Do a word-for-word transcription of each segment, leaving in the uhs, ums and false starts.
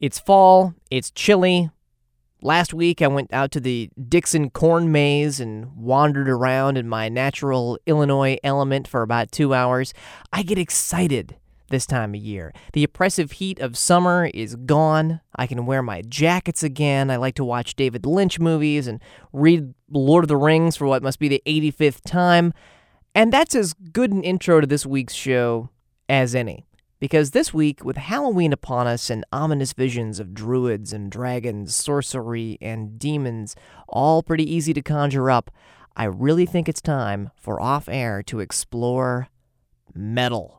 It's fall, it's chilly. Last week I went out to the Dixon corn maze and wandered around in my natural Illinois element for about two hours. I get excited this time of year. The oppressive heat of summer is gone. I can wear my jackets again. I like to watch David Lynch movies and read Lord of the Rings for what must be the eighty-fifth time. And that's as good an intro to this week's show as any. Because this week, with Halloween upon us and ominous visions of druids and dragons, sorcery and demons, all pretty easy to conjure up, I really think it's time for Off Air to explore metal.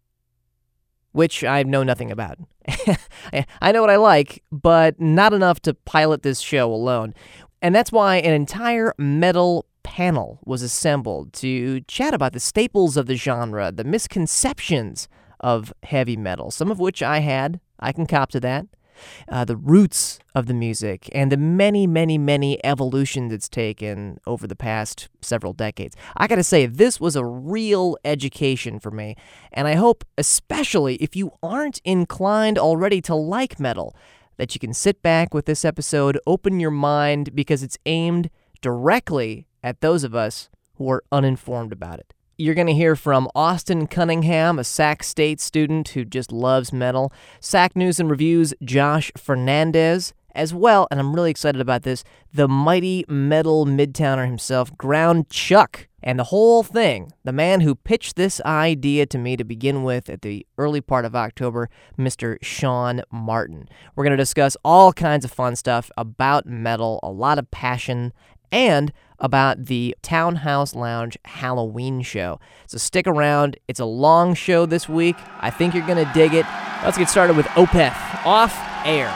Which I know nothing about. I know what I like, but not enough to pilot this show alone. And that's why an entire metal panel was assembled to chat about the staples of the genre, the misconceptions of heavy metal, some of which I had, I can cop to that, uh, the roots of the music, and the many, many, many evolutions it's taken over the past several decades. I gotta say, this was a real education for me, and I hope, especially if you aren't inclined already to like metal, that you can sit back with this episode, open your mind, because it's aimed directly at those of us who are uninformed about it. You're going to hear from Austin Cunningham, a Sac State student who just loves metal, Sac News and Reviews' Josh Fernandez, as well, and I'm really excited about this, the mighty metal Midtowner himself, Ground Chuck, and the whole thing, the man who pitched this idea to me to begin with at the early part of October, Mister Sean Martin. We're going to discuss all kinds of fun stuff about metal, a lot of passion, and about the Townhouse Lounge Halloween show. So stick around. It's a long show this week. I think you're going to dig it. Let's get started with Opeth, Off Air.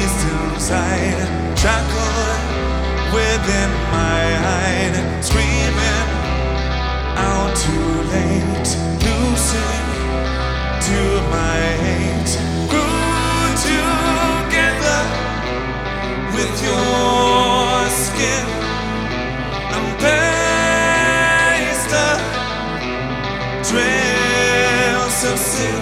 beast inside, shackled within my hide, screaming out too late, losing to my hate. Grew together with your skin and paste trails of sin.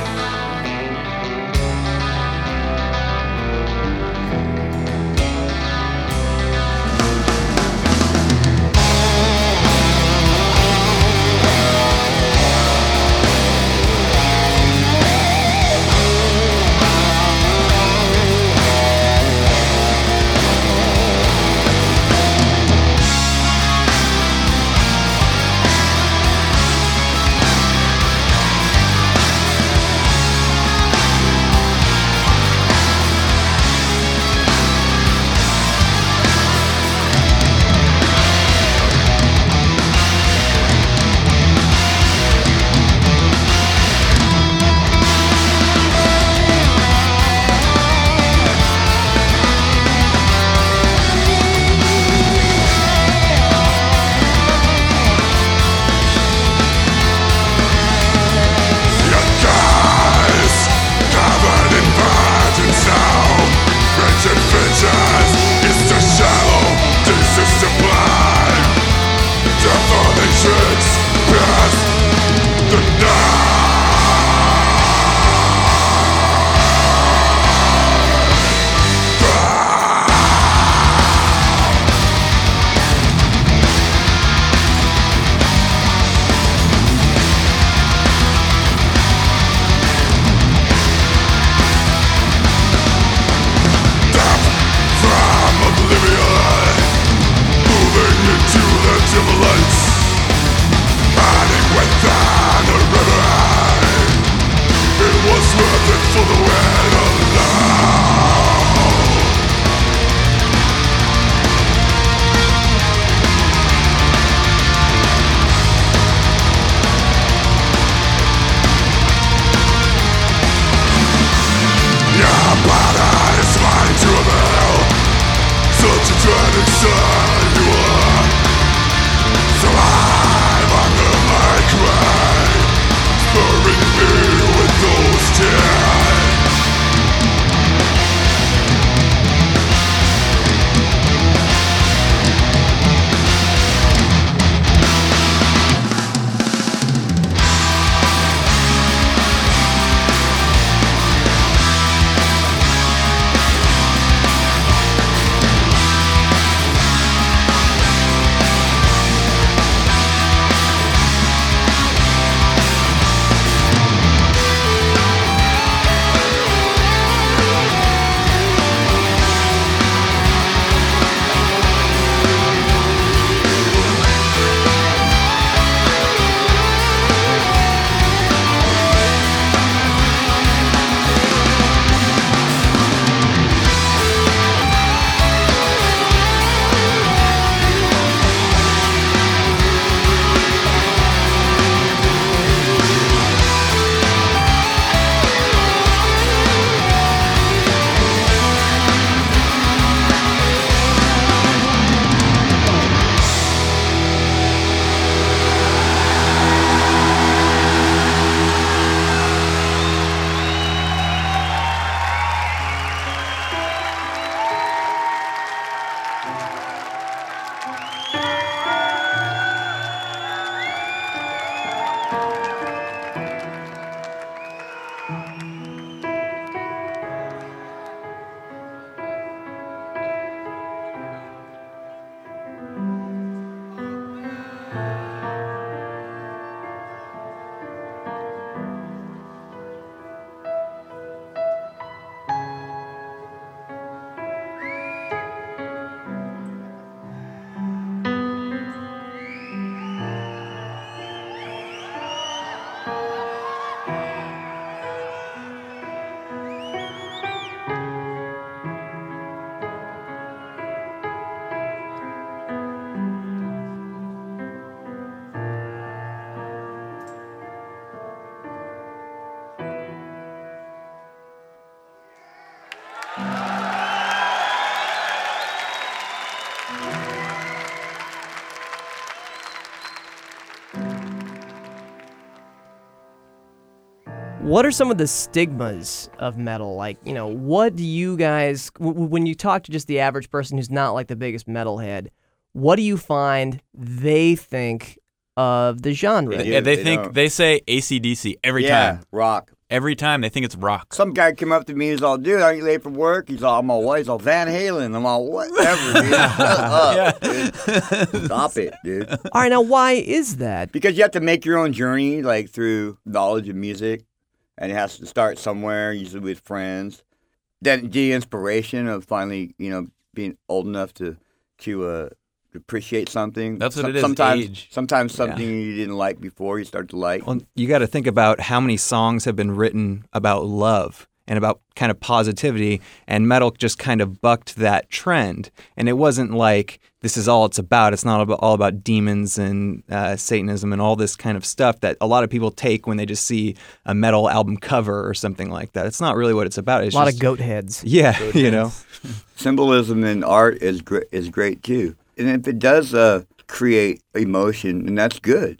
What are some of the stigmas of metal? Like, you know, what do you guys, w- when you talk to just the average person who's not like the biggest metalhead, what do you find they think of the genre? They, Yeah, they, they think don't. they say A C D C every yeah, time. rock. Every time they think it's rock. Some guy came up to me, he's all, dude, aren't you late for work? He's all, I'm all, what? He's all, Van Halen. I'm all, whatever, dude. Shut up, dude. Stop it, dude. All right, now why is that? Because you have to make your own journey, like, through knowledge of music. And it has to start somewhere, usually with friends. Then the inspiration of finally, you know, being old enough to, to uh, appreciate something. That's what Some- it is, Sometimes, age. sometimes something you didn't like before, you start to like. Well, you got to think about how many songs have been written about love and about kind of positivity, and metal just kind of bucked that trend. And it wasn't like this is all it's about. It's not about, all about demons and uh, Satanism and all this kind of stuff that a lot of people take when they just see a metal album cover or something like that. It's not really what it's about. It's A lot just, of goat heads. Yeah, you know. Symbolism in art is great, is great too. And if it does uh, create emotion, then that's good.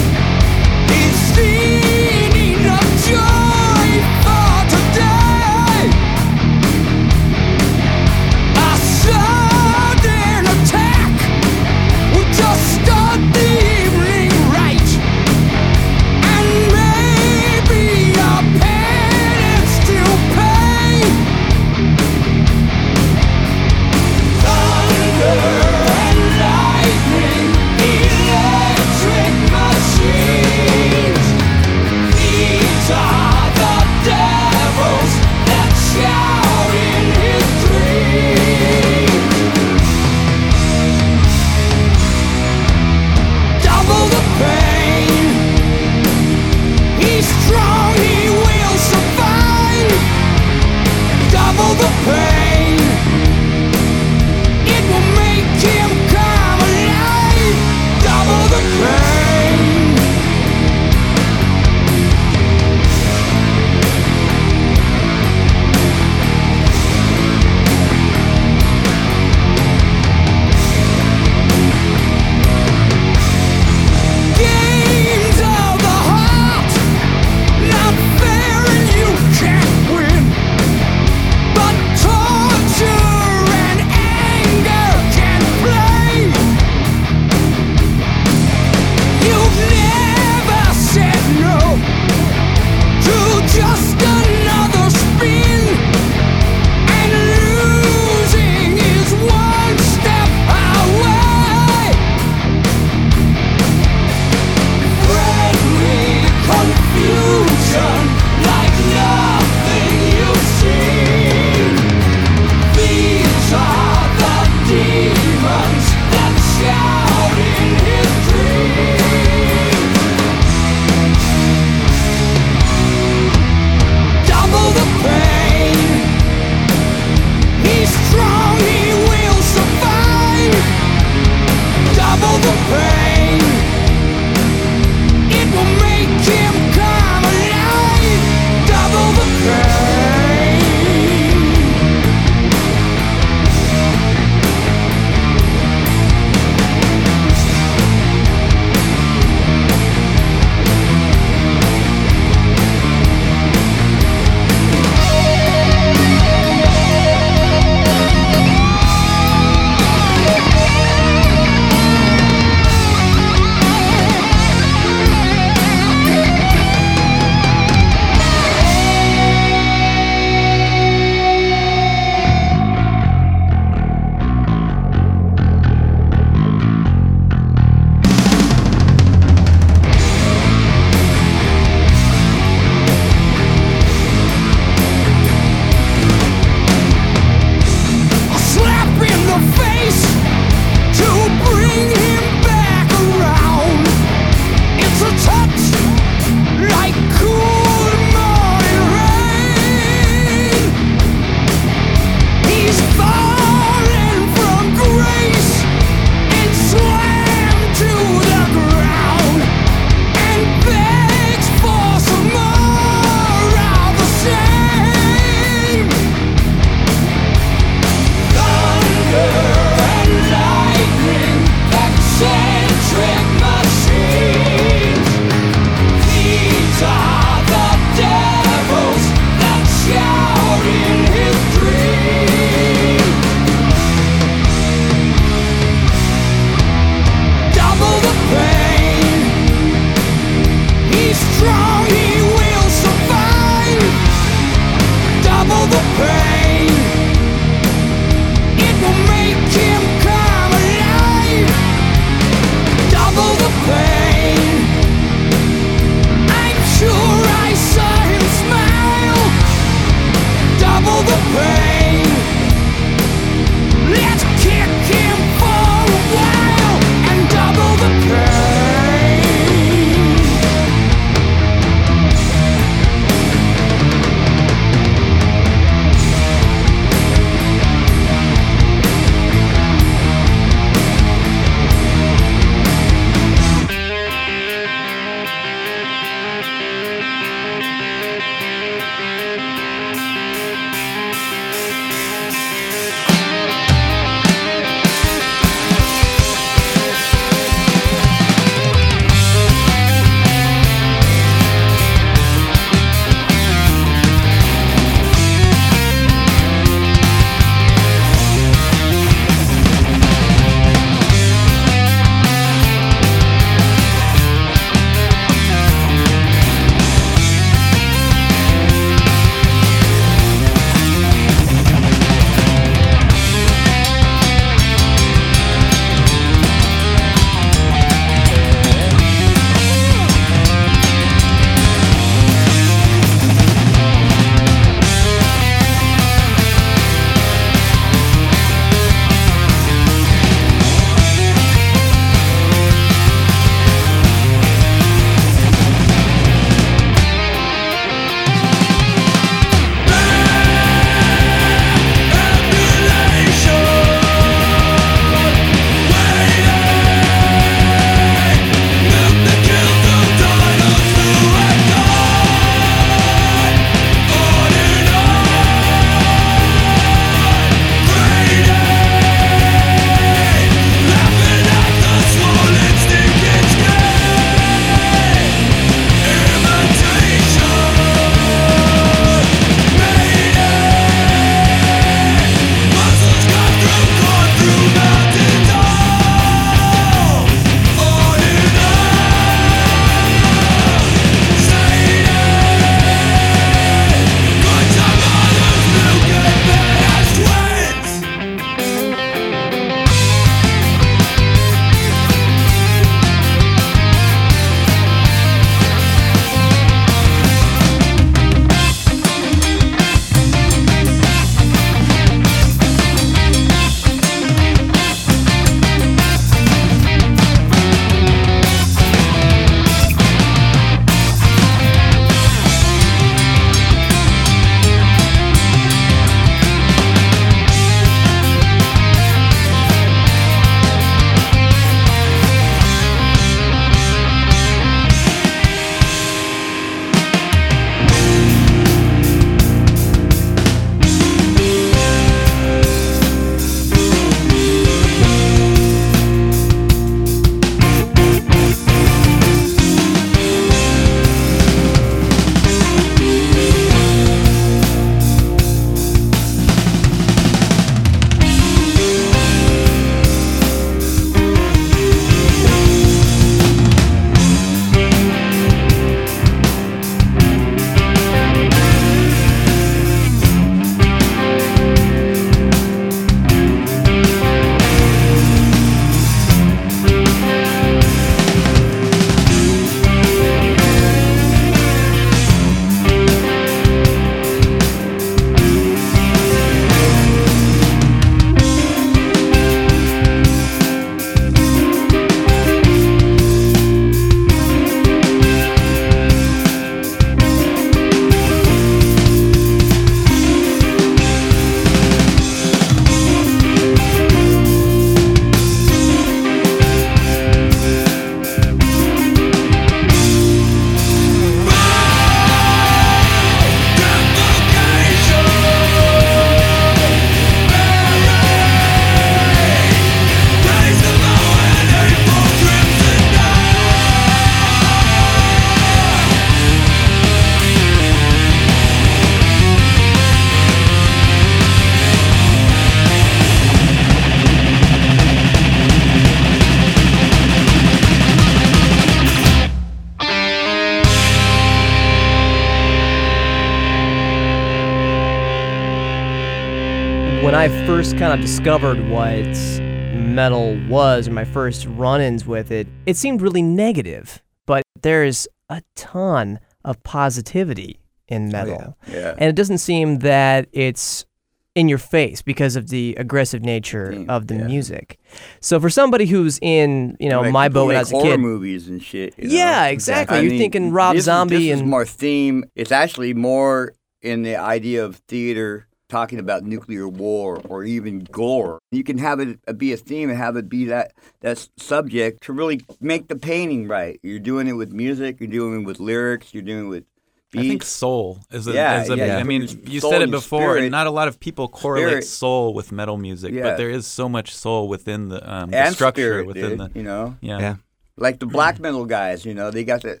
When I first kind of discovered what metal was, or my first run-ins with it, it seemed really negative. But there's a ton of positivity in metal. Oh, yeah. Yeah. And it doesn't seem that it's in your face because of the aggressive nature Mm, of the yeah. music. So for somebody who's in, you know, Like, my people boat make as a horror kid. movies and shit. You know? Yeah, exactly. I You're mean, thinking Rob this is- Zombie this is and more theme. It's actually more in the idea of theater talking about nuclear war or even gore. You can have it be a theme and have it be that that subject to really make the painting right. You're doing it with music. You're doing it with lyrics. You're doing it with beats. I think soul is a, Yeah, is a yeah, I mean, your you soul said it and before, spirit- and not a lot of people correlate spirit- soul with metal music, Yeah. but there is so much soul within the, um, the and structure spirit, within dude, the you know. yeah. Yeah. Like the black metal guys, you know, they got the.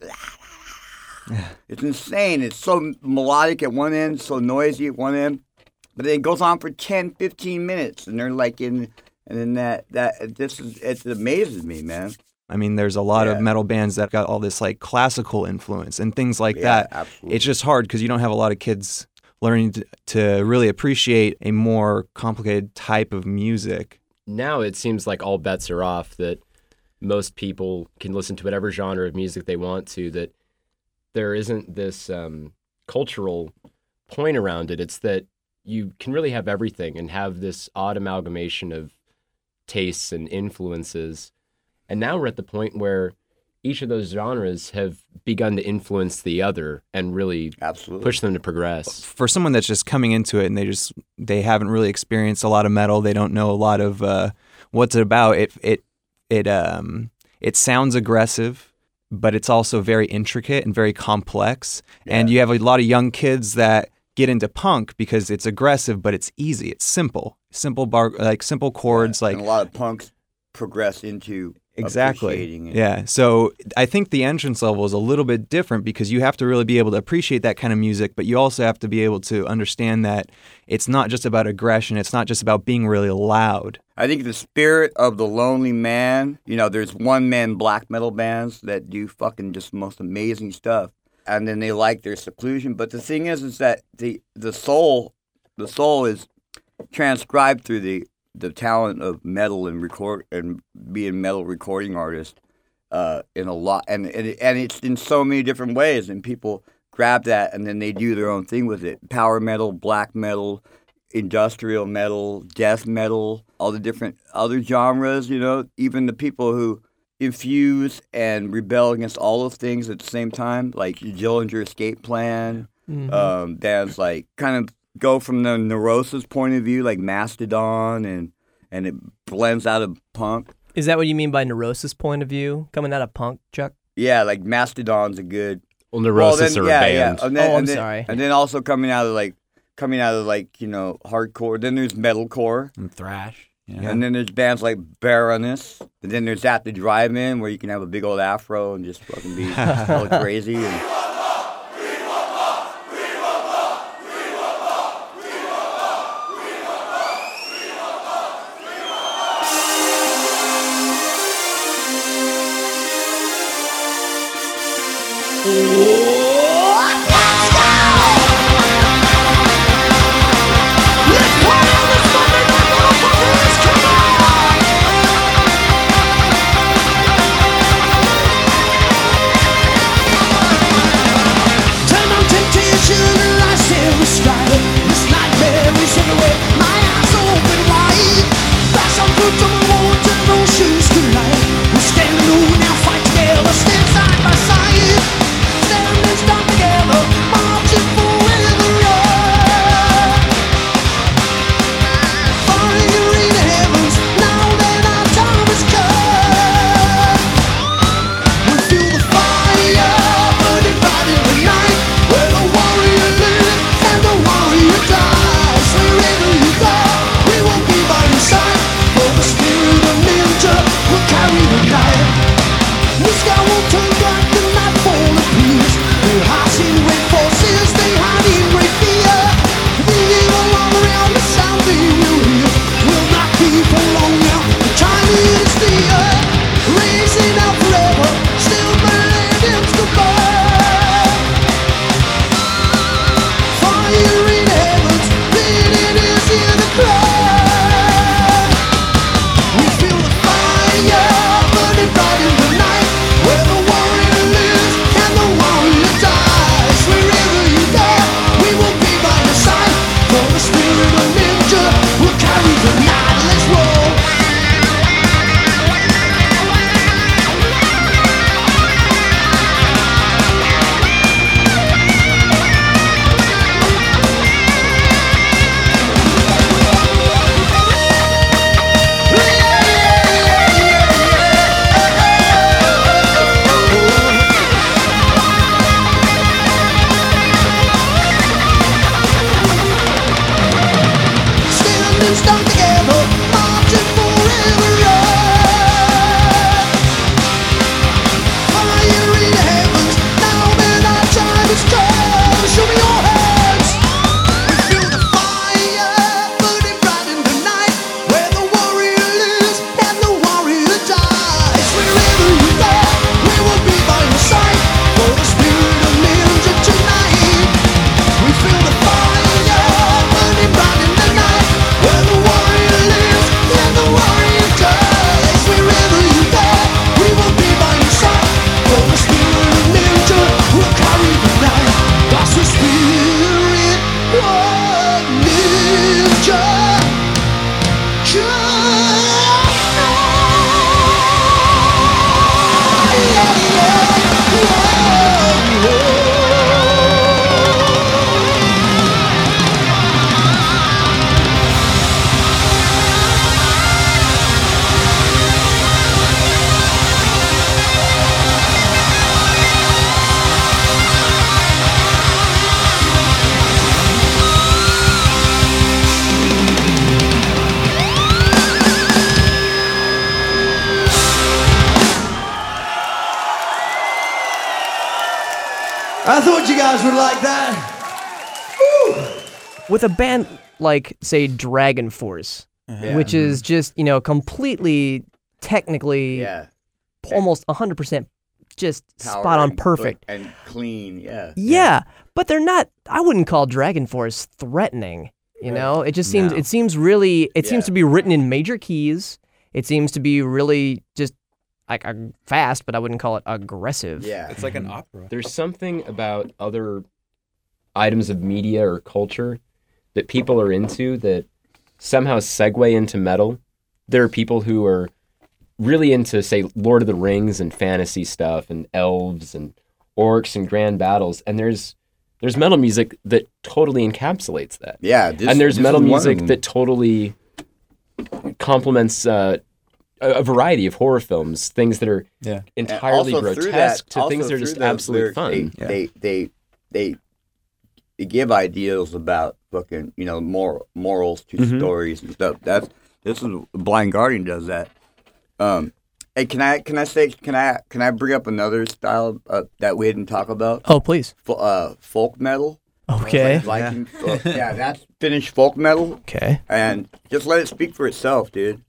It's insane. It's so melodic at one end, so noisy at one end, but then it goes on for ten, fifteen minutes, and they're like in, and then that that this is it amazes me, man. I mean, there's a lot Yeah. of metal bands that got all this like classical influence and things like Yeah, that. absolutely. It's just hard because you don't have a lot of kids learning to, to really appreciate a more complicated type of music. Now it seems like all bets are off, that most people can listen to whatever genre of music they want to, that there isn't this um, cultural point around it. It's that you can really have everything and have this odd amalgamation of tastes and influences. And now we're at the point where each of those genres have begun to influence the other and really Absolutely. push them to progress. For someone that's just coming into it and they just they haven't really experienced a lot of metal, they don't know a lot of uh, what's it about. It it it um it sounds aggressive, but it's also very intricate and very complex. And you have a lot of young kids that get into punk because it's aggressive, but it's easy. It's simple, simple bar like simple chords, like and a lot of punks progress into exactly. appreciating it. Yeah. So I think the entrance level is a little bit different because you have to really be able to appreciate that kind of music, but you also have to be able to understand that it's not just about aggression. It's not just about being really loud. I think the spirit of the lonely man, you know, there's one-man black metal bands that do fucking just most amazing stuff. And then they like their seclusion. But the thing is, is that the the soul, the soul is transcribed through the, the talent of metal and record and being metal recording artists uh, in a lot. And, and, it, and it's in so many different ways. And people grab that and then they do their own thing with it. Power metal, black metal, industrial metal, death metal, all the different other genres, you know, even the people who infuse and rebel against all those things at the same time, like Dillinger Escape Plan, Mhm. um, bands like kind of go from the Neurosis point of view, like Mastodon, and and it blends out of punk. Is that what you mean by Neurosis point of view? Coming out of punk, Chuck? Yeah, like Mastodon's a good. Well, Neurosis then, are yeah, a band. Yeah. And then, Oh, I'm and then, sorry. And then also coming out of like coming out of like, you know, hardcore. Then there's metalcore. And thrash. Yeah. And then there's bands like Baroness. And then there's At the Drive-In, where you can have a big old afro and just fucking be all crazy. And, Turn on temptation and I still stride. This nightmare is everywhere. My eyes open wide. Pass on foot to the road and no shoes collide. We stand alone now, fight together, stand side by side. Stand as I thought you guys would like that. With a band like, say, Dragon Force, Yeah. which is just, you know, completely, technically, Yeah. almost one hundred percent just Power spot on and- perfect. and clean. Yeah. Yeah, but they're not, I wouldn't call Dragon Force threatening, you know? It just seems, No. it seems really, it seems Yeah. to be written in major keys. It seems to be really just, like, uh, fast, but I wouldn't call it aggressive. Yeah. It's like an opera. There's something about other items of media or culture that people are into that somehow segue into metal. There are people who are really into, say, Lord of the Rings and fantasy stuff and elves and orcs and grand battles, and there's there's metal music that totally encapsulates that. Yeah. This, and there's this metal is one of music them. that totally complements uh, a, a variety of horror films, things that are Yeah. And entirely also through grotesque that- to also things that are through just those absolute lyrics, fun. They, they, they, they, they give ideals about fucking, you know, moral, morals to Mhm. stories and stuff. That's this is Blind Guardian does that. Um, hey, can I can I say can I can I bring up another style uh, that we didn't talk about? Oh, please. Fo- uh, folk metal. Okay. Like Viking folk. Yeah, that's Finnish folk metal, Okay. and just let it speak for itself, dude.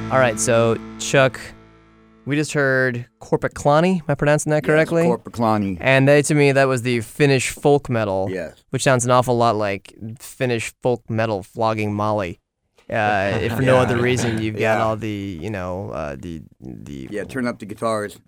All right, so Chuck, we just heard Korpiklani. Am I pronouncing that correctly? Yes, Korpiklani. And they, to me, that was the Finnish folk metal, Yes. which sounds an awful lot like Finnish folk metal flogging Molly. Uh, if for no Yeah. other reason, you've got Yeah. all the, you know, uh, the the. Yeah, turn up the guitars.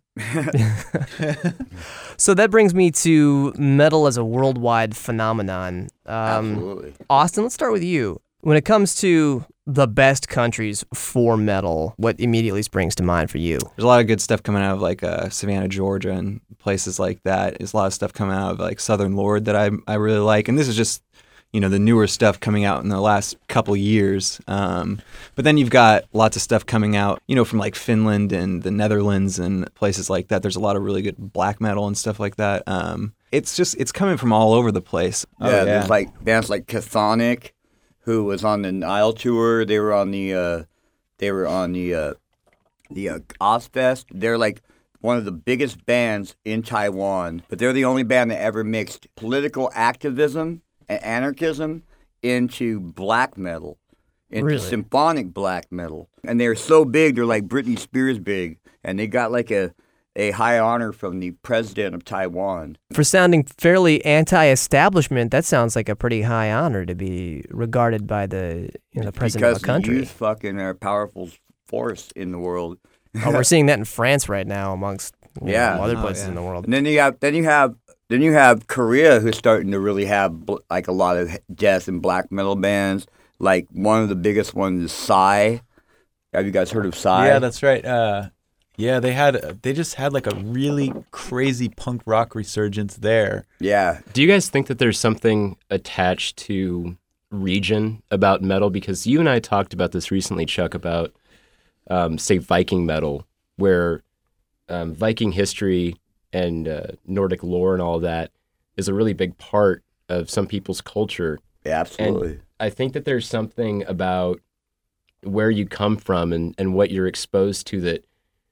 So that brings me to metal as a worldwide phenomenon. Um, Absolutely. Austin, let's start with you. When it comes to the best countries for metal, what immediately springs to mind for you? There's a lot of good stuff coming out of like uh, Savannah, Georgia, and places like that. There's a lot of stuff coming out of like Southern Lord that I I really like, and this is just you know the newer stuff coming out in the last couple years. Um, but then you've got lots of stuff coming out, you know, from like Finland and the Netherlands and places like that. There's a lot of really good black metal and stuff like that. Um, it's just it's coming from all over the place. Yeah, there's like bands like Chthonic, who was on the Nile tour. They were on the uh, they were on the uh, the uh, Ozfest. They're like one of the biggest bands in Taiwan, but they're the only band that ever mixed political activism and anarchism into black metal, into Really? symphonic black metal. And they're so big, they're like Britney Spears big, and they got like a a high honor from the president of Taiwan. For sounding fairly anti-establishment, that sounds like a pretty high honor to be regarded by the you know, the president because of a country. the youth fucking are a powerful force in the world. Oh, we're seeing that in France right now, amongst you Yeah. know, other Oh, places yeah. in the world. And then you have then you have then you have Korea, who's starting to really have bl- like a lot of death and black metal bands. Like one of the biggest ones is Psy. Have you guys heard of Psy? Yeah, that's right. Uh, yeah, they had they just had like a really crazy punk rock resurgence there. yeah. Do you guys think that there's something attached to region about metal? Because you and I talked about this recently, Chuck, about, um, say, Viking metal, where um, Viking history and uh, Nordic lore and all that is a really big part of some people's culture. Yeah, absolutely. And I think that there's something about where you come from and, and what you're exposed to that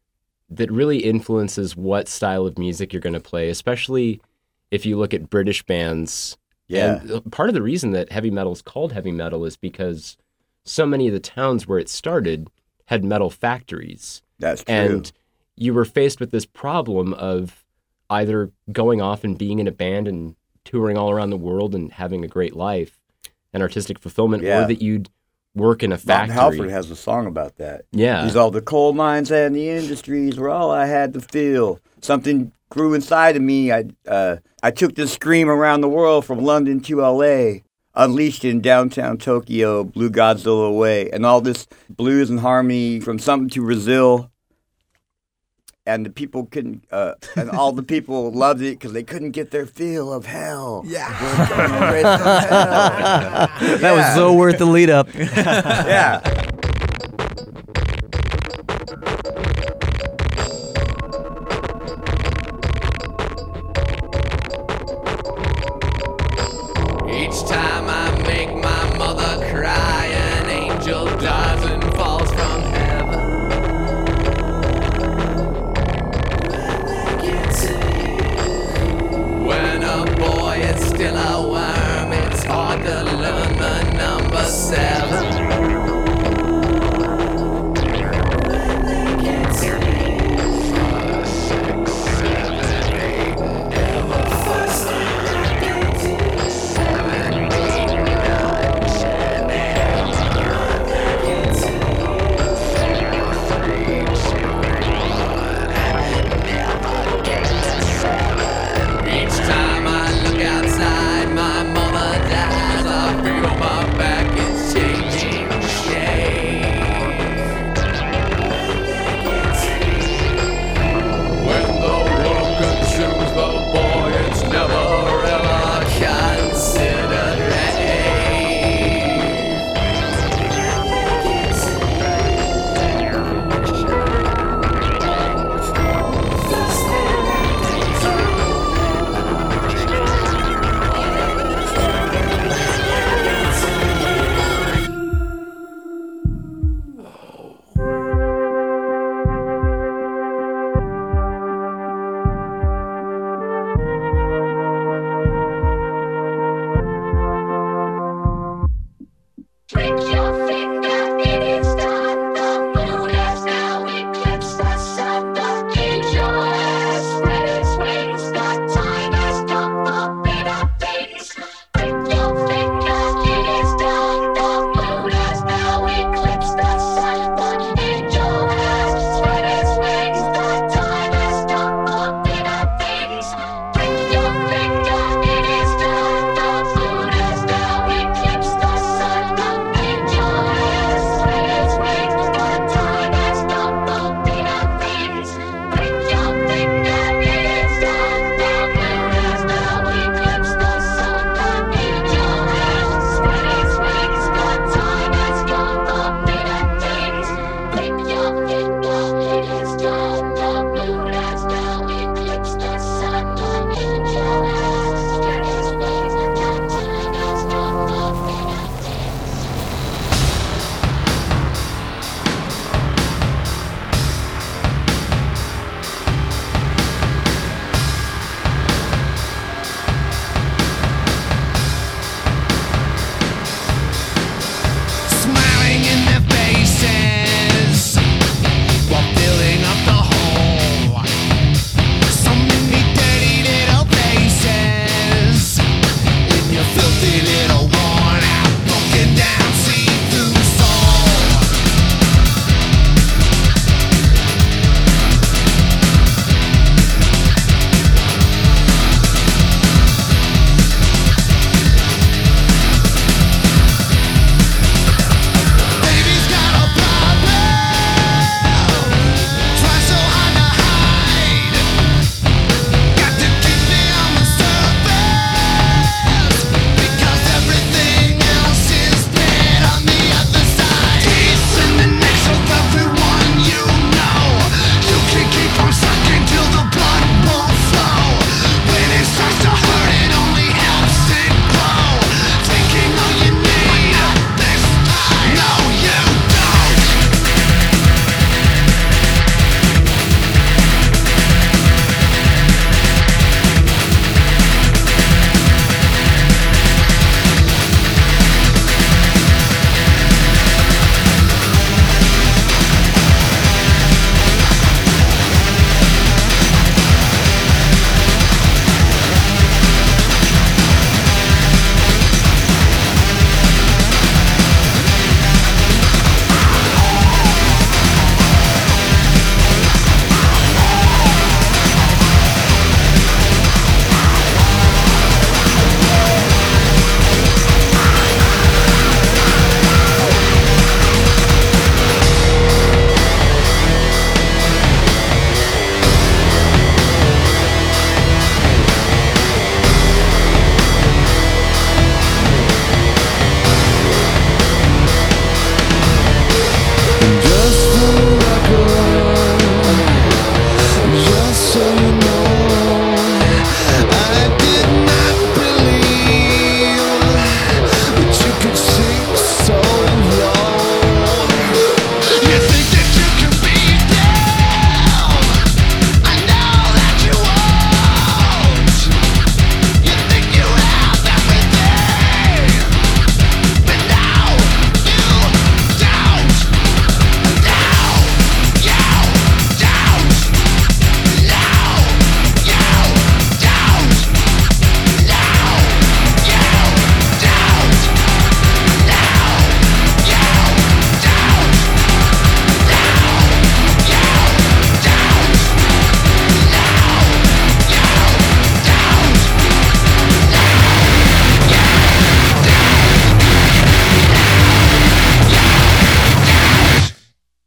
that really influences what style of music you're going to play, especially if you look at British bands. Yeah. And part of the reason that heavy metal is called heavy metal is because so many of the towns where it started had metal factories. That's true. And you were faced with this problem of either going off and being in a band and touring all around the world and having a great life and artistic fulfillment, Yeah. or that you'd work in a Bob factory. Halford has a song about that. Yeah. He's all the coal mines and the industries were all I had to feel. Something grew inside of me. I uh, I took this scream around the world from London to L A, unleashed in downtown Tokyo, blew Godzilla away, and all this blues and harmony from something to Brazil. And the people couldn't, uh, and all the people loved it because they couldn't get their feel of hell. Yeah. That was so worth the lead up. Yeah. Each time I make my mother cry, an angel dies and falls from heaven. When a boy is still a worm, it's hard to learn the number seven.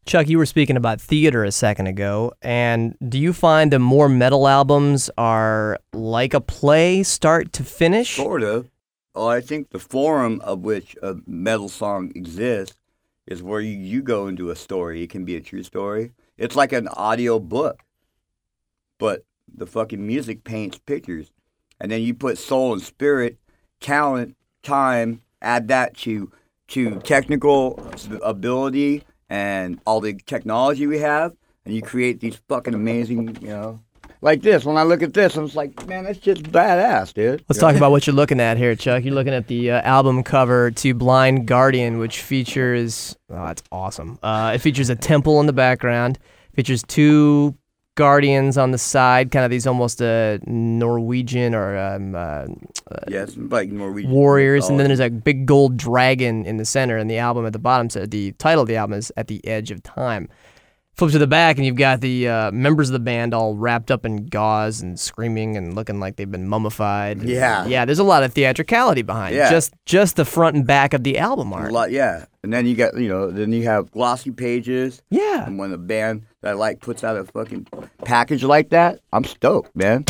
Chuck, you were speaking about theater a second ago, and do you find that more metal albums are like a play, start to finish? Sort of. Oh, I think the forum of which a metal song exists is where you, you go into a story. It can be a true story. It's like an audio book, but the fucking music paints pictures. And then you put soul and spirit, talent, time, add that to to technical ability and all the technology we have, and you create these fucking amazing, you know, like this. When I look at this, I'm just like, man, that's just badass, dude. Let's talk about what you're looking at here, Chuck. You're looking at the uh, album cover to Blind Guardian, which features, oh, that's awesome. Uh, it features a temple in the background, features two guardians on the side, kind of these almost uh, Norwegian or um, uh, yes, like Norwegian warriors, and then mythology. there's a big gold dragon in the center, and the album at the bottom said the title of the album is At the Edge of Time. Flip to the back, and you've got the uh, members of the band all wrapped up in gauze and screaming and looking like they've been mummified. Yeah. yeah. There's a lot of theatricality behind Yeah. it. Just just the front and back of the album A art. lot, yeah. And then you got, you know, then you have glossy pages. Yeah. And when a band that I like puts out a fucking package like that, I'm stoked, man.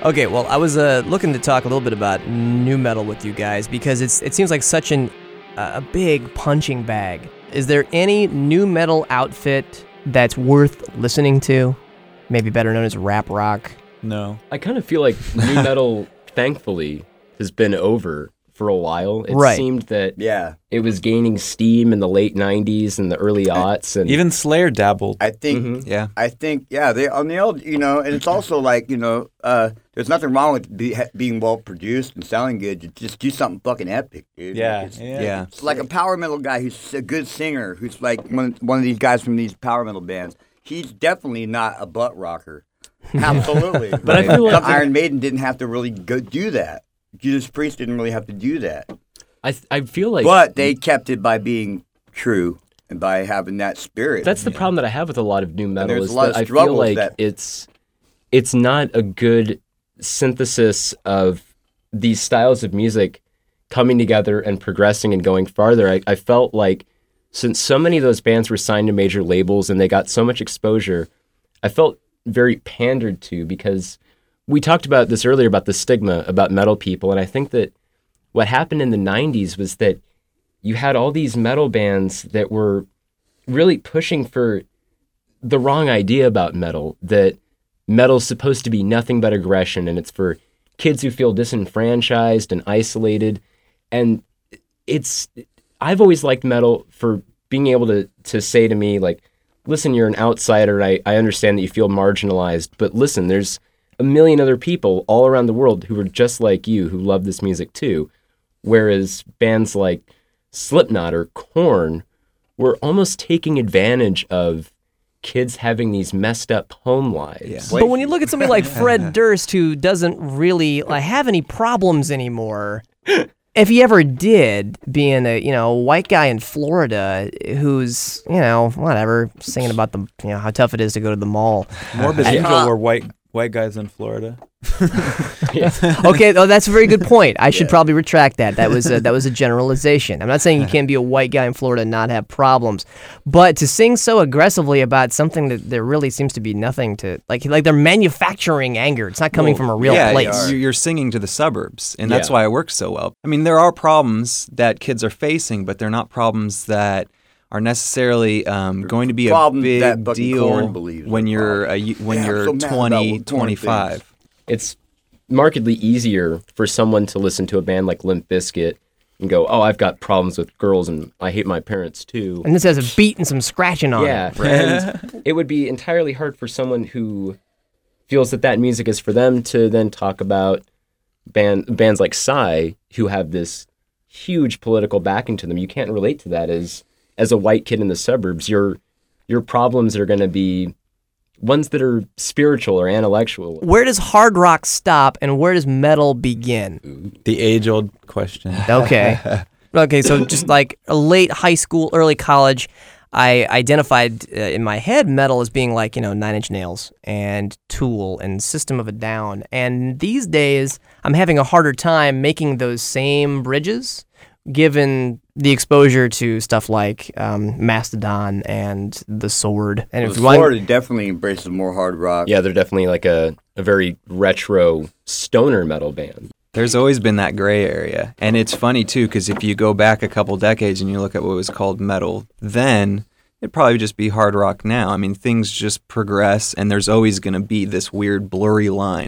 Okay, well, I was uh, looking to talk a little bit about new metal with you guys because it's it seems like such an uh, a big punching bag. Is there any new metal outfit that's worth listening to? Maybe better known as rap rock. No. I kind of feel like new metal, thankfully, has been over for a while. It Right. seemed that Yeah. it was gaining steam in the late nineties and the early aughts. And Even Slayer dabbled. I think Mhm. Yeah. I think, yeah, they on the old, you know, and it's also like, you know, uh, there's nothing wrong with be, ha- being well produced and sounding good. You just do something fucking epic, dude. Yeah, Like, it's, yeah. Yeah. it's like a power metal guy who's a good singer, who's like one, one of these guys from these power metal bands. He's definitely not a butt rocker. Absolutely. But I feel like- Iron Maiden didn't have to really go do that. Judas Priest didn't really have to do that. I th- I feel like But they kept it by being true and by having that spirit. that's the problem that I have with a lot of new metal there's is a lot that of I feel struggles like that- it's it's not a good synthesis of these styles of music coming together and progressing and going farther. I, I felt like since so many of those bands were signed to major labels and they got so much exposure, I felt very pandered to because we talked about this earlier about the stigma about metal people, and I think that what happened in the nineties was that you had all these metal bands that were really pushing for the wrong idea about metal, that metal's supposed to be nothing but aggression and it's for kids who feel disenfranchised and isolated. And it's I've always liked metal for being able to to say to me, like, listen, you're an outsider and I, I understand that you feel marginalized, but listen, there's a million other people all around the world who are just like you, who love this music too. Whereas bands like Slipknot or Korn were almost taking advantage of kids having these messed up home lives. But when you look at somebody like Fred Durst, who doesn't really like, have any problems anymore, if he ever did, being a you know white guy in Florida who's you know whatever singing about the you know how tough it is to go to the mall. Morbid Angel were white white guys in Florida. Okay, oh, that's a very good point. I should probably retract that. That was a, that was a generalization. I'm not saying you can't be a white guy in Florida and not have problems, but to sing so aggressively about something that there really seems to be nothing to like, like they're manufacturing anger. It's not coming Well, from a real yeah, place. you- you're singing to the suburbs, and that's Yeah. why it works so well. I mean, there are problems that kids are facing, but they're not problems that are necessarily um, going to be a Problems big that fucking Korn deal believes when are you're a, y- when Yeah, I'm you're so mad about twenty, what Korn twenty-five. It's markedly easier for someone to listen to a band like Limp Bizkit and go, oh, I've got problems with girls and I hate my parents too. And this has a beat and some scratching on Yeah, it. and it would be entirely hard for someone who feels that that music is for them to then talk about band bands like Psy who have this huge political backing to them. You can't relate to that as as a white kid in the suburbs. Your your problems are going to be ones that are spiritual or intellectual. Where does hard rock stop and where does metal begin? The age-old question. Okay. Okay, so just like a late high school, early college, I identified uh, in my head metal as being like, you know, Nine Inch Nails and Tool and System of a Down. And these days, I'm having a harder time making those same bridges given the exposure to stuff like um, Mastodon and The Sword. And Well, if you want- Florida definitely embraces more hard rock. Yeah, they're definitely like a, a very retro stoner metal band. There's always been that gray area. And it's funny, too, because if you go back a couple decades and you look at what was called metal then, it'd probably just be hard rock now. I mean, things just progress, and there's always going to be this weird blurry line.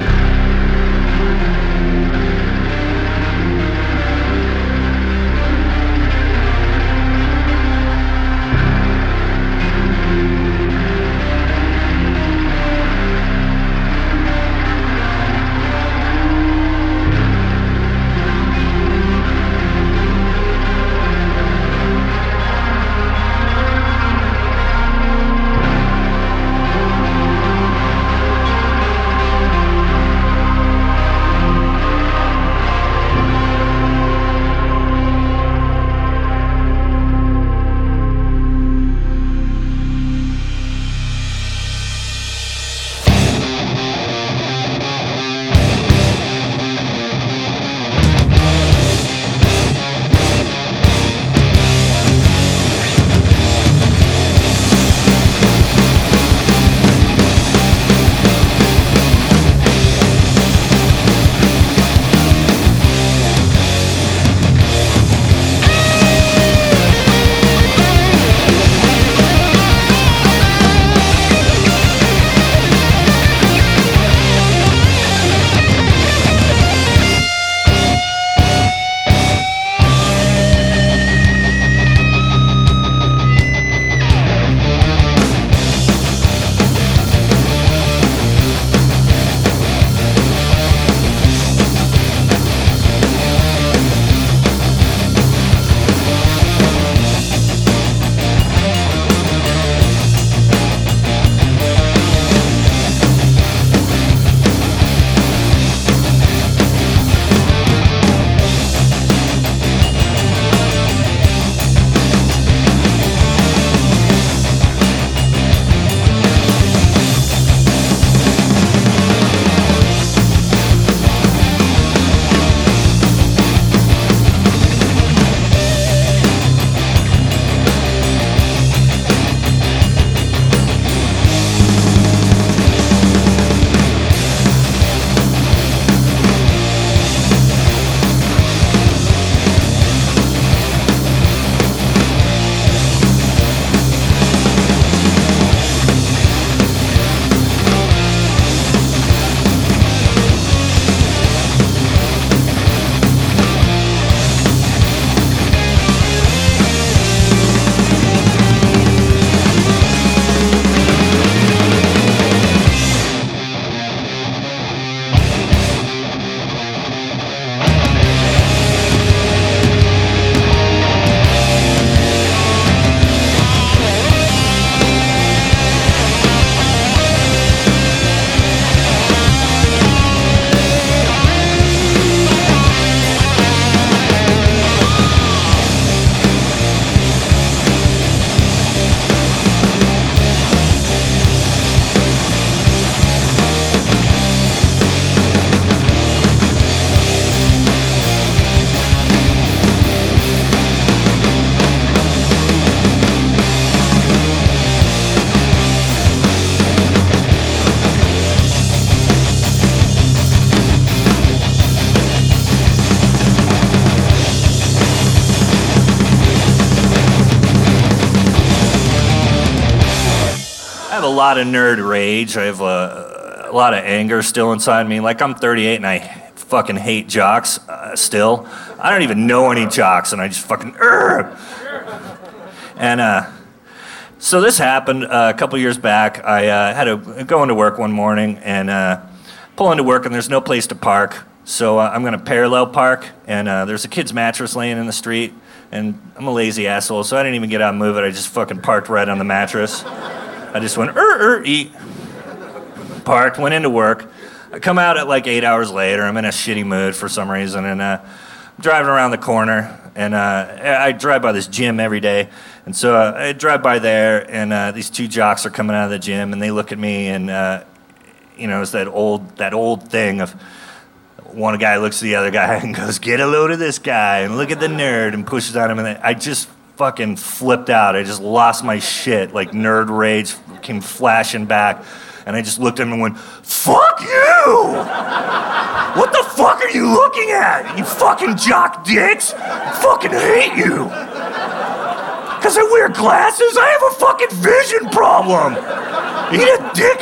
a lot of nerd rage. I have a, a lot of anger still inside me. Like, I'm thirty-eight and I fucking hate jocks uh, still. I don't even know any jocks, and I just fucking... Urgh! And uh, so this happened uh, a couple years back. I uh, had to go into work one morning and uh, pull into work, and there's no place to park. So uh, I'm going to parallel park, and uh, there's a kid's mattress laying in the street. And I'm a lazy asshole, so I didn't even get out and move it. I just fucking parked right on the mattress. I just went, er, er, eat. Parked, went into work. I come out at like eight hours later. I'm in a shitty mood for some reason. And uh, I'm driving around the corner. And uh, I drive by this gym every day. And so uh, I drive by there, and uh, these two jocks are coming out of the gym. And they look at me, and, uh, you know, it's that old, that old thing of... One guy looks at the other guy and goes, get a load of this guy, and look at the nerd, and pushes on him. And I just fucking flipped out. I just lost my shit. Like, nerd rage came flashing back. And I just looked at him and went, fuck you! What the fuck are you looking at? You fucking jock dicks! I fucking hate you! Because I wear glasses? I have a fucking vision problem! Eat a dick!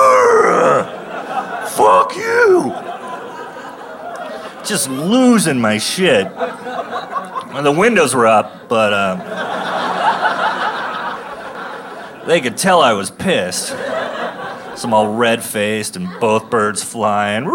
I... Fuck you! Just losing my shit. Well, the windows were up, but uh, they could tell I was pissed. So I'm all red-faced and both birds flying.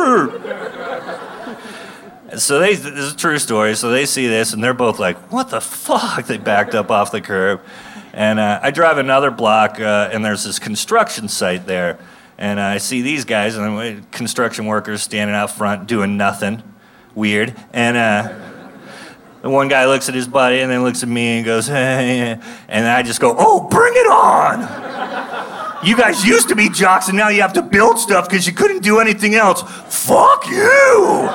And so they, this is a true story, so they see this and they're both like, what the fuck? They backed up off the curb. And uh, I drive another block uh, and there's this construction site there. And uh, I see these guys, and uh, construction workers standing out front doing nothing. Weird. And uh, the one guy looks at his buddy and then looks at me and goes, hey. And I just go, oh, bring it on! You guys used to be jocks, and now you have to build stuff because you couldn't do anything else. Fuck you!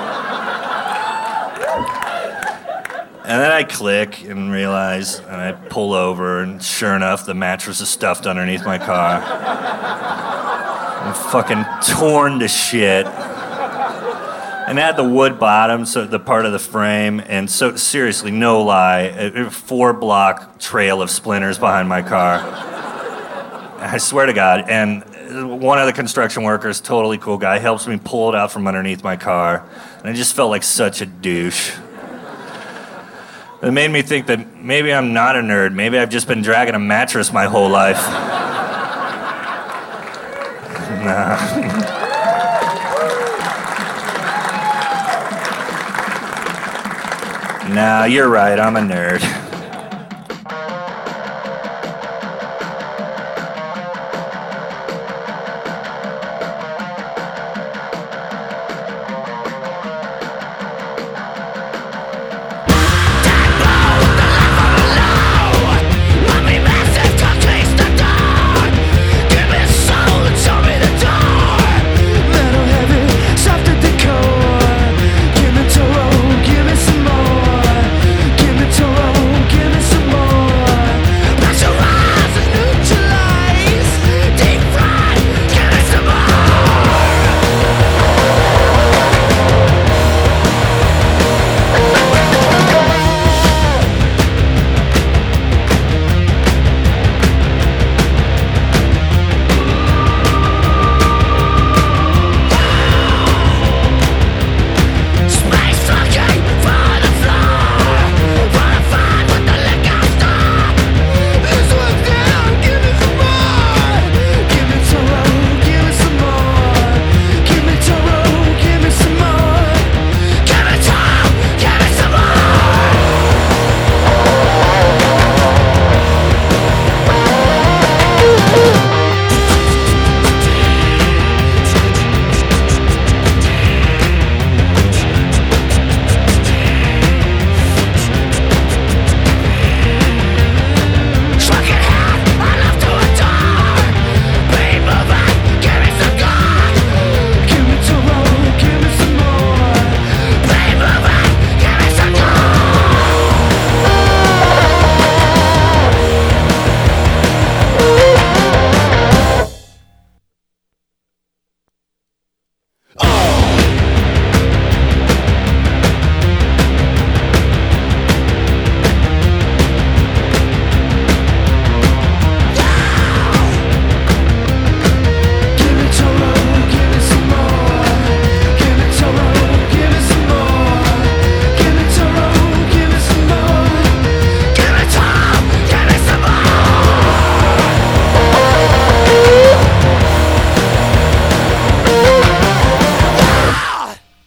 And then I click and realize, and I pull over, and sure enough, the mattress is stuffed underneath my car. I'm fucking torn to shit. And it had the wood bottom, so the part of the frame, and so seriously, no lie, a, a four block trail of splinters behind my car. I swear to God. And one of the construction workers, totally cool guy, helps me pull it out from underneath my car. And I just felt like such a douche. It made me think that maybe I'm not a nerd. Maybe I've just been dragging a mattress my whole life. Nah. Nah, you're right, I'm a nerd. Give me Toro, give me some more. Give me Toro.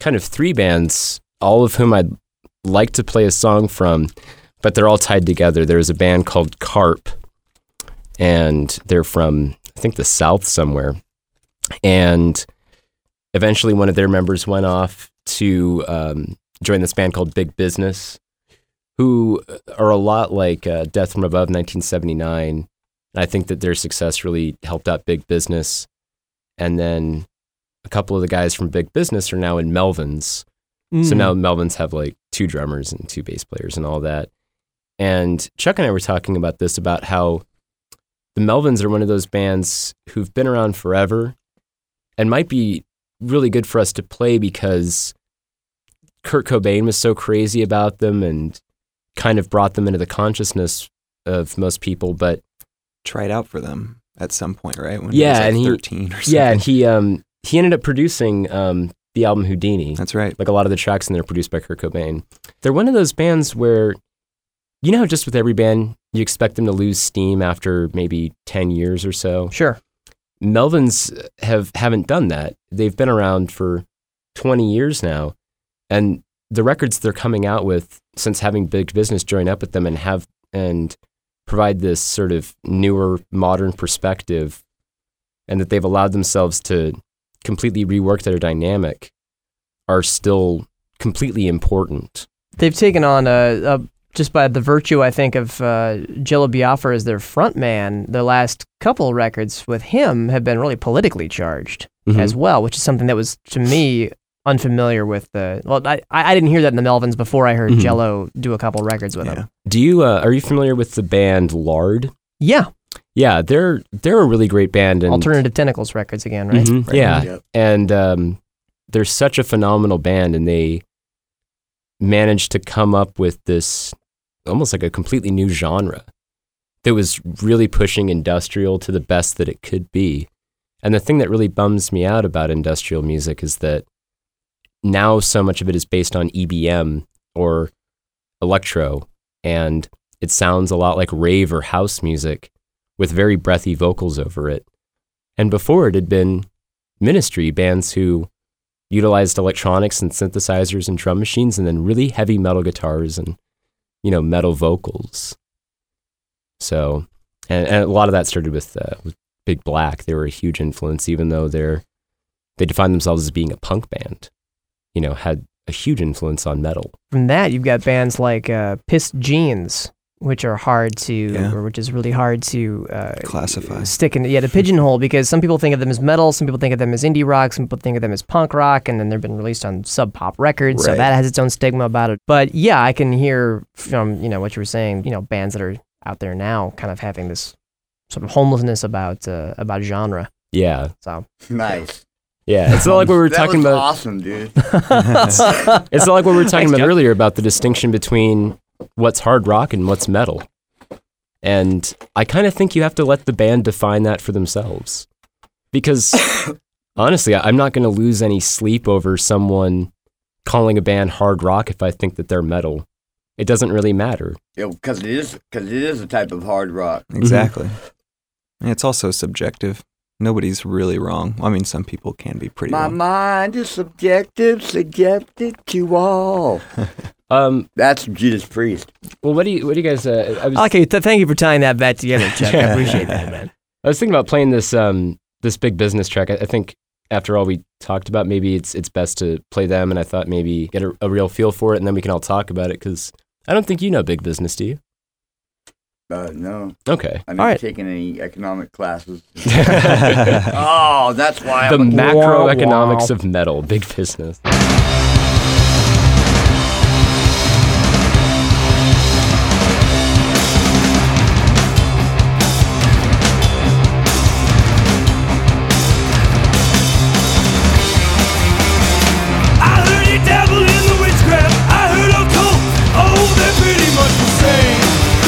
kind of three bands, all of whom I'd like to play a song from, but they're all tied together. There's a band called Carp, and they're from, I think, the South somewhere. And eventually one of their members went off to um, join this band called Big Business, who are a lot like uh, Death from Above nineteen seventy-nine. And I think that their success really helped out Big Business. And then a couple of the guys from Big Business are now in Melvins. Mm. So now Melvins have like two drummers and two bass players and all that. And Chuck and I were talking about this, about how the Melvins are one of those bands who've been around forever and might be really good for us to play because Kurt Cobain was so crazy about them and kind of brought them into the consciousness of most people. But tried out for them at some point, right? When yeah, he was like and thirteen he, or something. Yeah, and he um he ended up producing um the album Houdini. That's right. Like a lot of the tracks in there are produced by Kurt Cobain. They're one of those bands where, you know, just with every band, you expect them to lose steam after maybe ten years or so. Sure. Melvins have haven't done that. They've been around for twenty years now, and the records they're coming out with since having Big Business join up with them and have and provide this sort of newer, modern perspective, and that they've allowed themselves to completely rework their dynamic, are still completely important. They've taken on a, a just by the virtue, I think, of uh, Jello Biafra as their front man. The last couple records with him have been really politically charged Mm-hmm. as well, which is something that was, to me, unfamiliar with the. Well, I I didn't hear that in the Melvins before I heard Mhm. Jello do a couple records with Yeah. him. Do you uh, are you familiar with the band Lard? Yeah, Yeah, they're they're a really great band. And Alternative Tentacles records again, right? Mhm, Right. yeah, Yep. and um, they're such a phenomenal band, and they managed to come up with this almost like a completely new genre that was really pushing industrial to the best that it could be. And the thing that really bums me out about industrial music is that now so much of it is based on E B M or electro, and it sounds a lot like rave or house music with very breathy vocals over it. And before it had been Ministry, bands who utilized electronics and synthesizers and drum machines and then really heavy metal guitars and, you know, metal vocals. So, and, and a lot of that started with, uh, with Big Black. They were a huge influence, even though they're, they defined themselves as being a punk band, you know, had a huge influence on metal. From that, you've got bands like uh, Pissed Jeans, which are hard to, Yeah. or which is really hard to uh, Classify. stick in, yeah, to pigeonhole, because some people think of them as metal, some people think of them as indie rock, some people think of them as punk rock, and then they've been released on Sub Pop Records, so Right. that has its own stigma about it. But yeah, I can hear from, you know, what you were saying, you know, bands that are out there now kind of having this sort of homelessness about uh, about genre. Yeah. So Nice. Yeah. It's not like what we were that talking was about. awesome, dude. It's not like what we were talking Thanks, about Chuck. earlier about the distinction between what's hard rock and what's metal. And I kind of think you have to let the band define that for themselves. Because honestly, I- I'm not going to lose any sleep over someone calling a band hard rock if I think that they're metal. It doesn't really matter. Because it is, because it is a type of hard rock. Exactly. And it's also subjective. Nobody's really wrong. I mean, some people can be pretty My wrong. mind is subjective, subjective to all. Um, That's Judas Priest. well, what do you, what do you guys, uh, I was, okay, th- thank you for tying that back together, Chuck. I appreciate that, man. I was thinking about playing this, um, this Big Business track. I, I think after all we talked about, maybe it's, it's best to play them. And I thought maybe get a, a real feel for it and then we can all talk about it. Cause I don't think you know Big Business, do you? Uh, no, Okay. I've All never right. taken any economic classes. Oh, that's why The I'm a macroeconomics of metal, Big Business. I heard you dabble in the witchcraft. I heard occult. Oh, they're pretty much the same.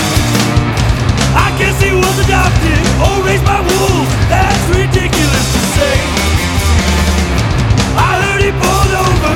I guess he was adopted or raised by wolves. That's ridiculous to say. I heard he pulled over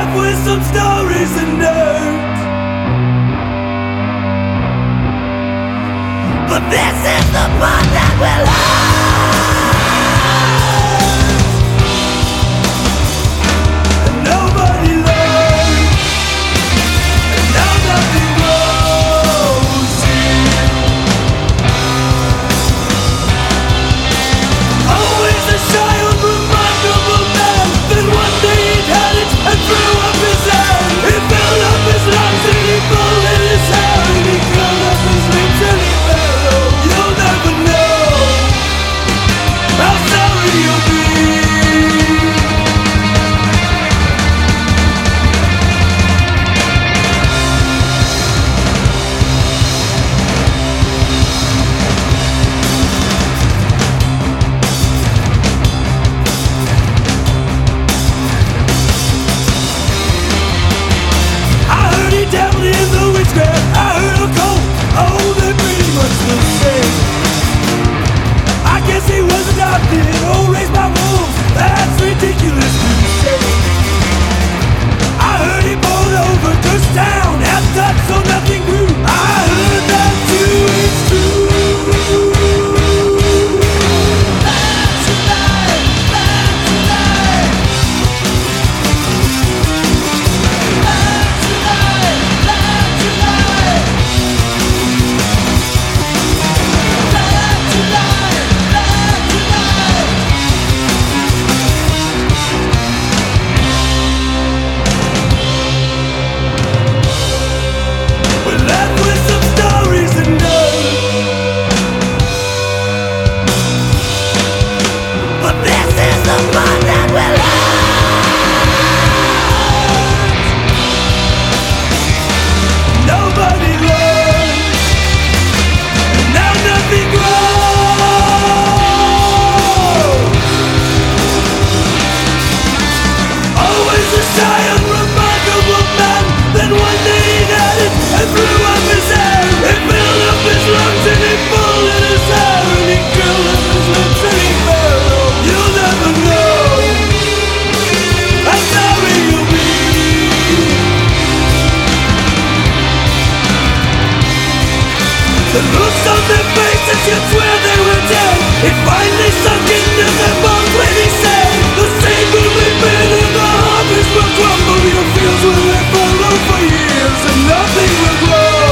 left with some stories and notes. But this is the part that will hurt. And nobody learns. And now nothing grows here. Always a shy, unremarkable man. Then one day he had it and threw up his hand. He filled up his lungs and he folded his hair. And he curled up his lips and he fell. You'll never know how sorry you'll be. I heard he dabbled in the witchcraft. I heard a cold. Oh, they're pretty much the same. I guess he was adopted or raised by wolves. That's ridiculous to say. I heard he bowled over, cursed down, had thoughts so nothing grew. I heard that too, it's true. That's a lie, that's a lie. That's a lie, that's a lie. That's a lie, that's a lie. We're left with some stories and notes. But this is the part that will hurt. Nobody learns. And now nothing grows. Always a shy, unremarkable man. Then one day he had it and threw up his hair. He filled up his lungs and he folded his hair. And he curled up his lips and he fell. You'll never know how sorry you'll be. The looks on their faces, you'd swear they were dead. It finally sunk into their bones when he said, the seed will be bitter, the harvest will crumble. Your fields will let follow for years and nothing will grow.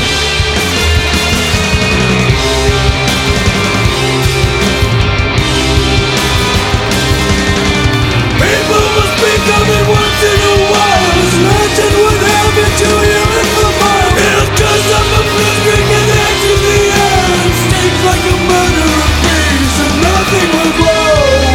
People will speak of it once in a while. This legend would happen to you in the mile. It'll curse up a blistering and head to the air. It stings like a murder of bees and nothing will grow.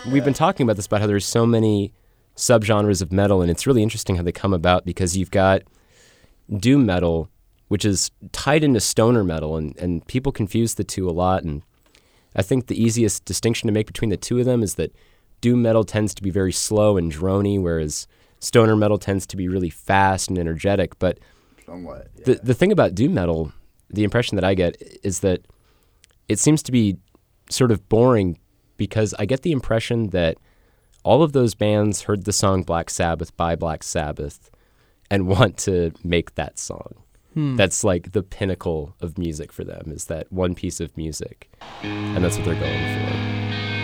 we've been talking about this, about how there's so many subgenres of metal, and it's really interesting how they come about, because you've got doom metal, which is tied into stoner metal, and, and people confuse the two a lot. And I think the easiest distinction to make between the two of them is that doom metal tends to be very slow and drony, whereas stoner metal tends to be really fast and energetic. But Somewhat, yeah. the the thing about doom metal, the impression that I get is that it seems to be sort of boring, because I get the impression that all of those bands heard the song Black Sabbath by Black Sabbath and want to make that song. Hmm. That's like the pinnacle of music for them, is that one piece of music. And that's what they're going for.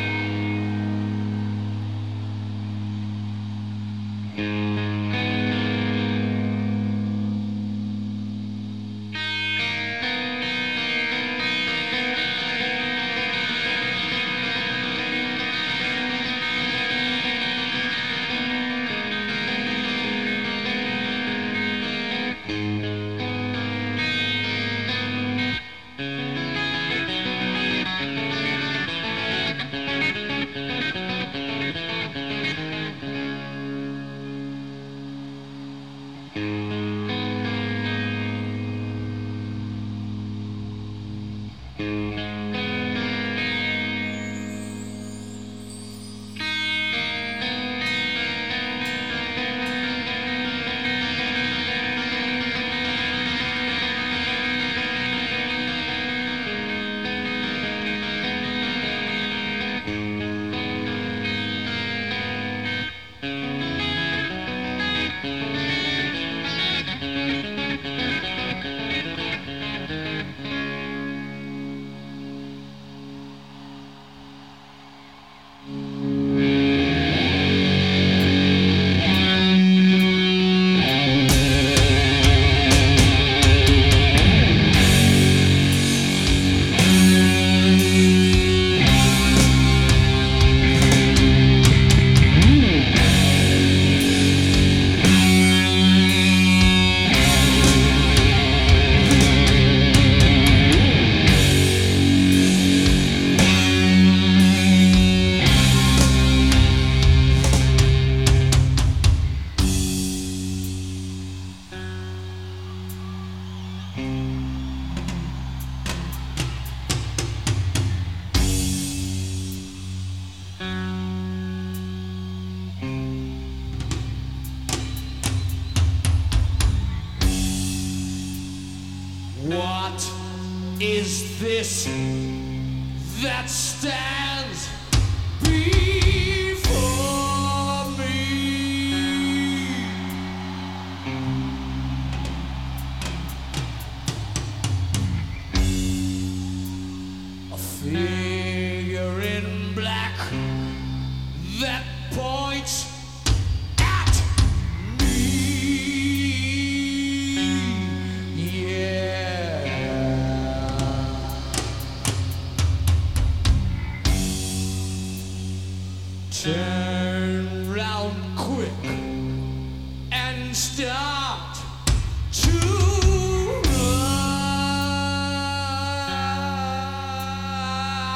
What is this that stands before me? A figure in black that points at me. Turn round quick and start to run.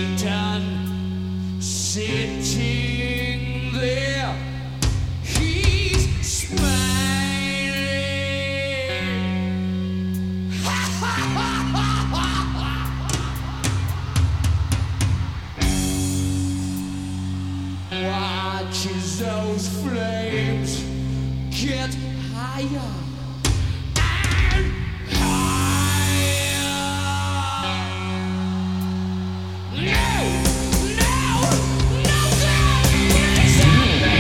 Satan sitting there. He's smiling. Watches those flames get higher and higher. No, no, no, God, please help me.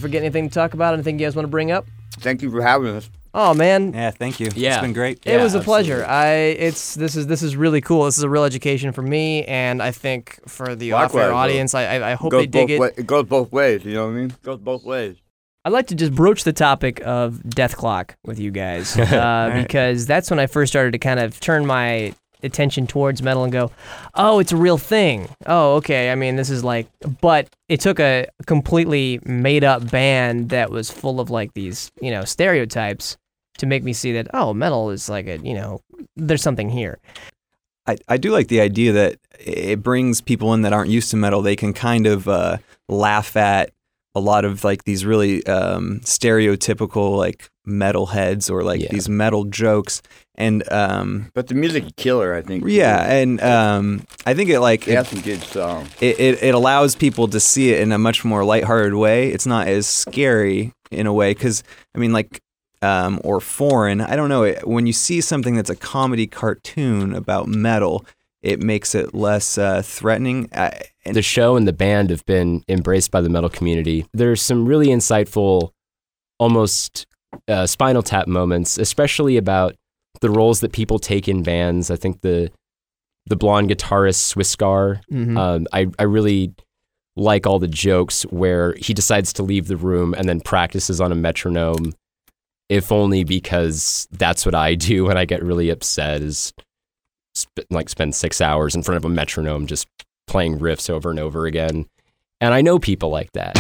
forget anything to talk about? Anything you guys want to bring up? Thank you for having us. Oh man, Yeah, thank you. Yeah. It's been great. it was a pleasure. I it's this is this is really cool. This is a real education for me, and I think for the Likewise, off-air bro. audience, I I, I hope Goes they dig both it. way- it goes both ways. You know what I mean? It goes both ways. I'd like to just broach the topic of Death Clock with you guys uh, because that's when I first started to kind of turn my attention towards metal and go, oh, it's a real thing. Oh, okay. I mean, this is like, but it took a completely made up band that was full of like these, you know, stereotypes to make me see that, oh, metal is like a, you know, there's something here. I, I do like the idea that it brings people in that aren't used to metal. They can kind of uh, laugh at a lot of like these really um, stereotypical like metal heads or like Yeah. these metal jokes. And um, But the music is killer, I think. yeah, and um, I think it like They it, have some good songs. it, it, it allows people to see it in a much more lighthearted way. It's not as scary in a way because, I mean, like, um, or foreign, I don't know. It, when you see something that's a comedy cartoon about metal, it makes it less uh, threatening. I, and The show and the band have been embraced by the metal community. There's some really insightful, almost uh, Spinal Tap moments, especially about the roles that people take in bands. I think the the blonde guitarist Swiskar, Mhm. um, I, I really like all the jokes where he decides to leave the room and then practices on a metronome, if only because that's what I do when I get really upset, is sp- like spend six hours in front of a metronome just playing riffs over and over again. And I know people like that.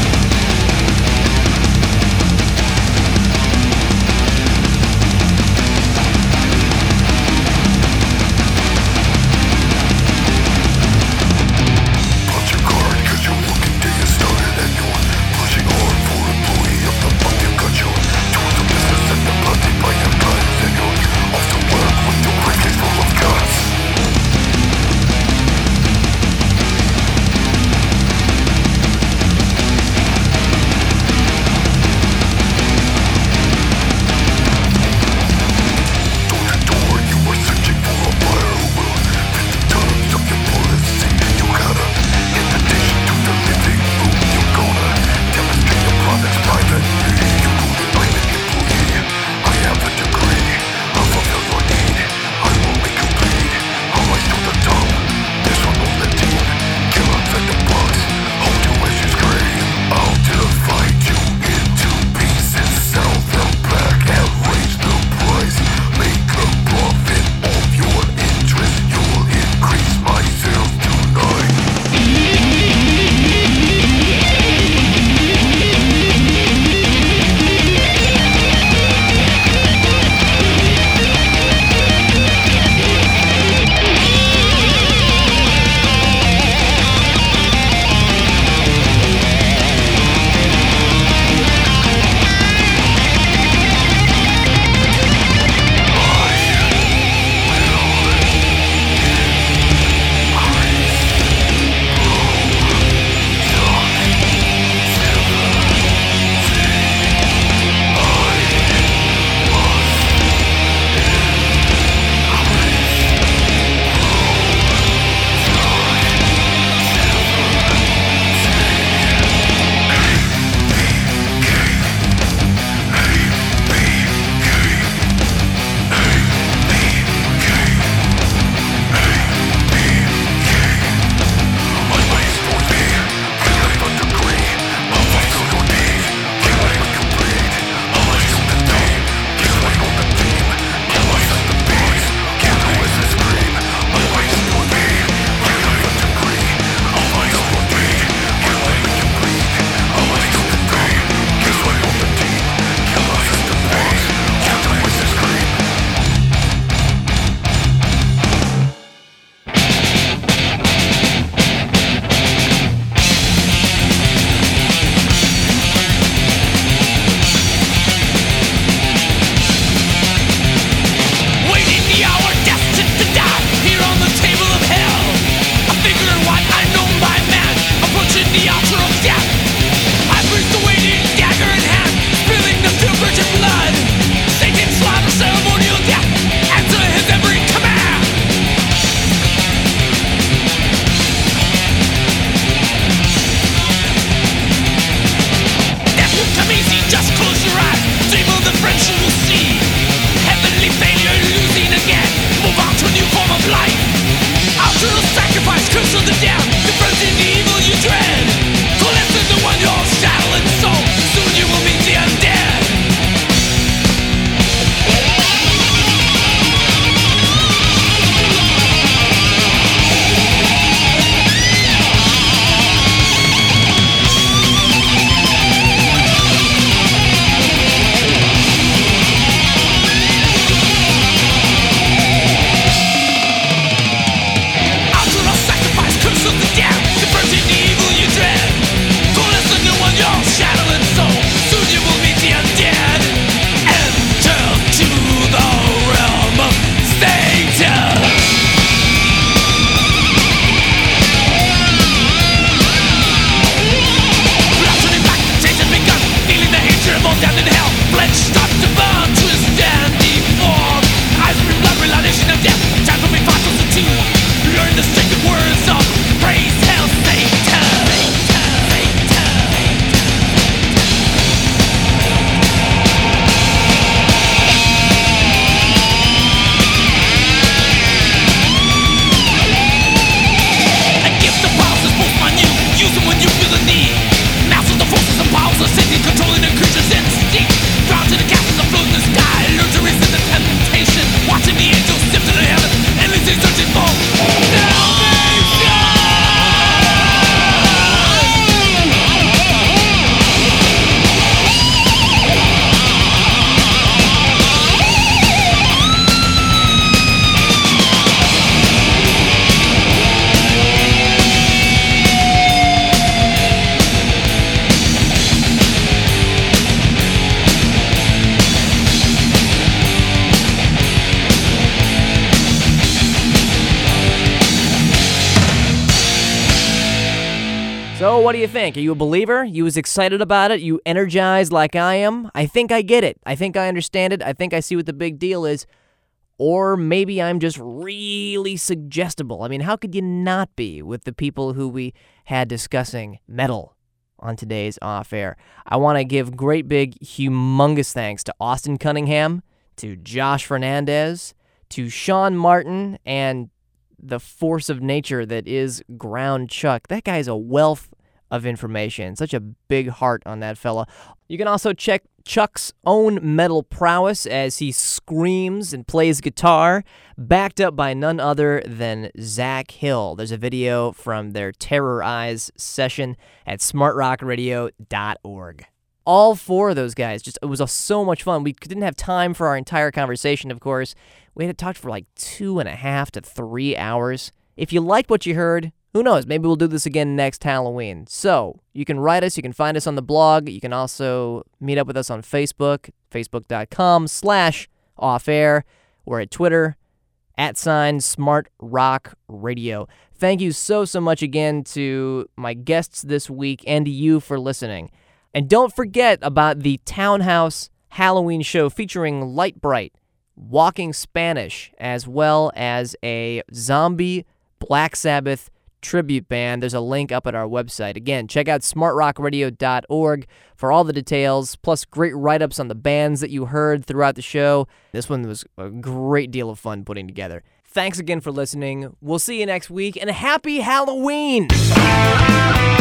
So what do you think? Are you a believer? You as excited about it? You energized like I am? I think I get it. I think I understand it. I think I see what the big deal is. Or maybe I'm just really suggestible. I mean, how could you not be with the people who we had discussing metal on today's Off Air? I want to give great big, humongous thanks to Austin Cunningham, to Josh Fernandez, to Sean Martin, and the force of nature that is Ground Chuck. That guy's a wealth of information. Such a big heart on that fella. You can also check Chuck's own metal prowess as he screams and plays guitar, backed up by none other than Zach Hill. There's a video from their Terror Eyes session at smart rock radio dot org. All four of those guys, just it was a, so much fun. We didn't have time for our entire conversation, of course. We had to talk for like two and a half to three hours. If you liked what you heard, who knows? Maybe we'll do this again next Halloween. So you can write us. You can find us on the blog. You can also meet up with us on Facebook, facebook.com slash off air. We're at Twitter, at sign Smart Rock Radio. Thank you so, so much again to my guests this week and to you for listening. And don't forget about the Townhouse Halloween show featuring Light Bright, Walking Spanish, as well as a zombie Black Sabbath tribute band. There's a link up at our website. Again, check out smart rock radio dot org for all the details, plus great write-ups on the bands that you heard throughout the show. This one was a great deal of fun putting together. Thanks again for listening. We'll see you next week, and happy Halloween!